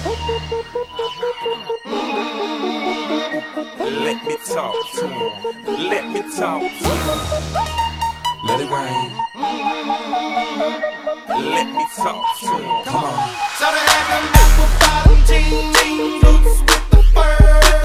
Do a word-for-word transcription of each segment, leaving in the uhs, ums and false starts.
Let me talk to him. Let me talk to him. Let it rain. Let me talk to him. Come on. So they had them apple bottom jeans, boots with the fur.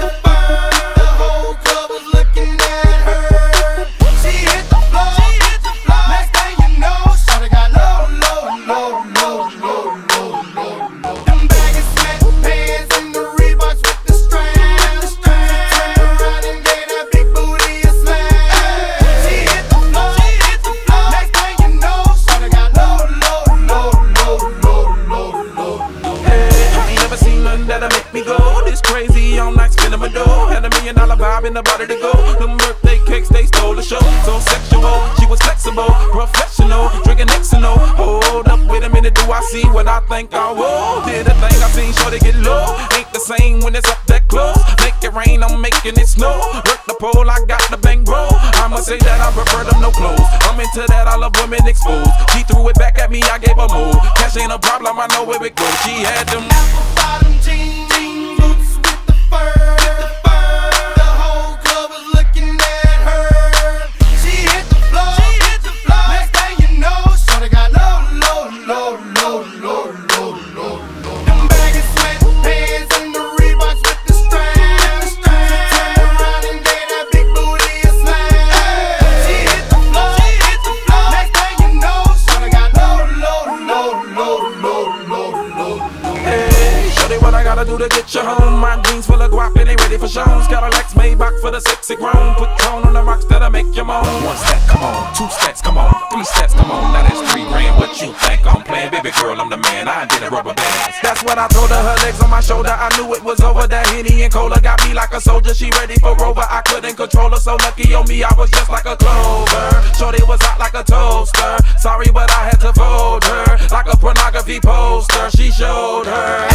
The whole club was looking at her. She hit the floor. Next thing you know, shawty got low, low, low, low, low, low, low, low. Them baggy sweatpants and the Reeboks with the straps. Turned around and gave that big booty a smash. She hit the floor. Next thing you know, shawty got low, low, low, low, low, low, low, low. Hey, I ain't never seen nothing that'll make me go this crazy all night spinning my dough. Had a million dollar vibe in the body to go. Them birthday cakes, they stole the show. So sexual, she was flexible, professional, drinking Xano. Hold up, wait a minute, do I see what I think I will? Did a thing I seen, sure they get low. Ain't the same when it's up that close. Make it rain, I'm making it snow. Work the pole, I got the bang bro. I'ma say that I prefer them no clothes. I'm into that, I love women exposed. She threw it back at me, I gave her more. Cash ain't a problem, I know where it goes. She had them apple bottom jeans, boots with the fur. The whole club was looking at her. She hit the floor. Next thing you know, shawty got low, low, low, low, low, low, low, low. Them baggy sweatpants and the Reeboks with the straps. Turned around and gave that big booty a smash. She hit the floor. Next thing you know, shawty got low, low, low, low, low, low, low, low. Hey, shorty, what I gotta do to get you home? My jeans full of guap, it ain't ready for shows. Got a Lex Maybach for the sexy grown. Put tone on the rocks that'll make you moan. One step, come on. Two steps, come on. Three steps, come on. Now that's three grand. What you think I'm playing? Baby girl, I'm the man. I did a rubber band. That's what I told her. Her legs on my shoulder. I knew it was over. That Henny and Cola got me like a soldier. She ready for Rover. I couldn't control her. So lucky on me, I was just like a clover. Shorty was hot like a toaster. Sorry, but I had to fold her like a pornography poster. She showed her.